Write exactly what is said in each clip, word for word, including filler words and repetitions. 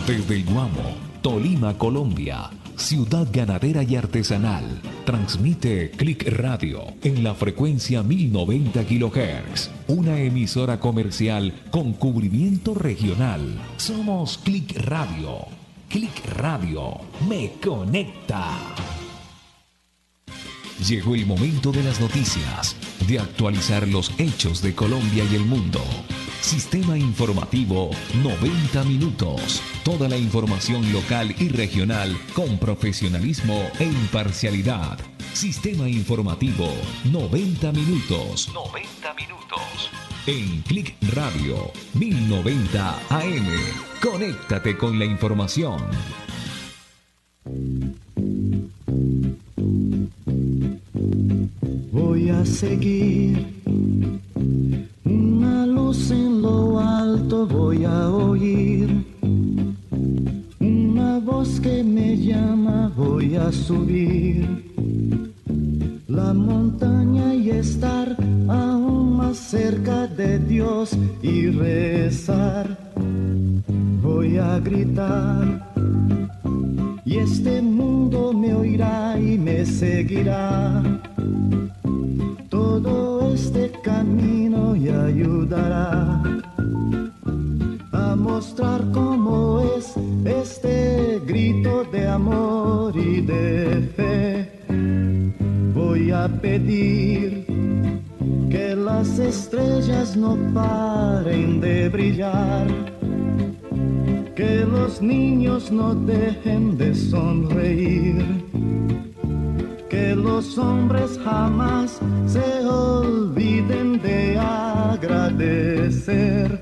Desde el Guamo, Tolima, Colombia, ciudad ganadera y artesanal, transmite Click Radio en la frecuencia mil noventa kilohertz, una emisora comercial con cubrimiento regional. Somos Click Radio. Click Radio me conecta. Llegó el momento de las noticias, de actualizar los hechos de Colombia y el mundo. Sistema informativo noventa minutos. Toda la información local y regional con profesionalismo e imparcialidad. Sistema informativo noventa minutos. noventa minutos. En Click Radio mil noventa A M. Conéctate con la información. Voy a seguir una luz en lo alto, voy a oír una voz que me llama, voy a subir la montaña y estar aún más cerca de Dios y rezar. Voy a gritar y este mundo me oirá y me seguirá. Todo este camino y ayudará a mostrar cómo es este grito de amor y de fe. Voy a pedir que las estrellas no paren de brillar, que los niños no dejen de sonreír, que los hombres jamás se olviden de agradecer.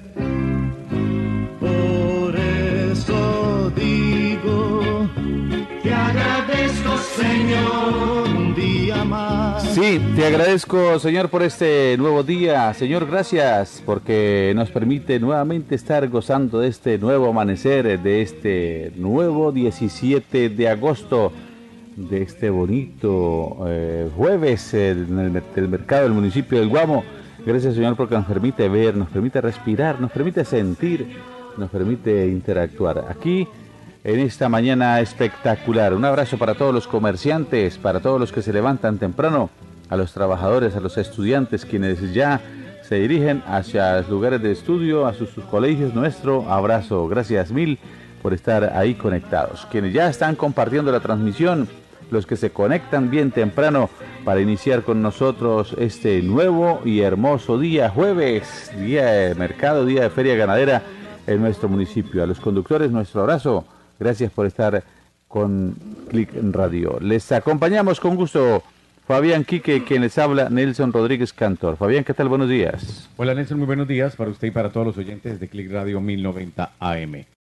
Por eso digo, te agradezco, Señor, un día más. Sí, te agradezco, Señor, por este nuevo día. Señor, gracias porque nos permite nuevamente estar gozando de este nuevo amanecer, de este nuevo diecisiete de agosto, de este bonito eh, jueves en el, el mercado del municipio del Guamo. Gracias, Señor, porque nos permite ver, nos permite respirar, nos permite sentir, nos permite interactuar aquí en esta mañana espectacular. Un abrazo para todos los comerciantes, para todos los que se levantan temprano, a los trabajadores, a los estudiantes, quienes ya se dirigen hacia los lugares de estudio, a sus, sus colegios. Nuestro abrazo, gracias mil por estar ahí conectados. Quienes ya están compartiendo la transmisión, los que se conectan bien temprano para iniciar con nosotros este nuevo y hermoso día, jueves, día de mercado, día de feria ganadera en nuestro municipio. A los conductores, nuestro abrazo. Gracias por estar con Click Radio. Les acompañamos con gusto Fabián Quique, quien les habla, Nelson Rodríguez Cantor. Fabián, ¿qué tal? Buenos días. Hola, Nelson, muy buenos días para usted y para todos los oyentes de Click Radio mil noventa A M.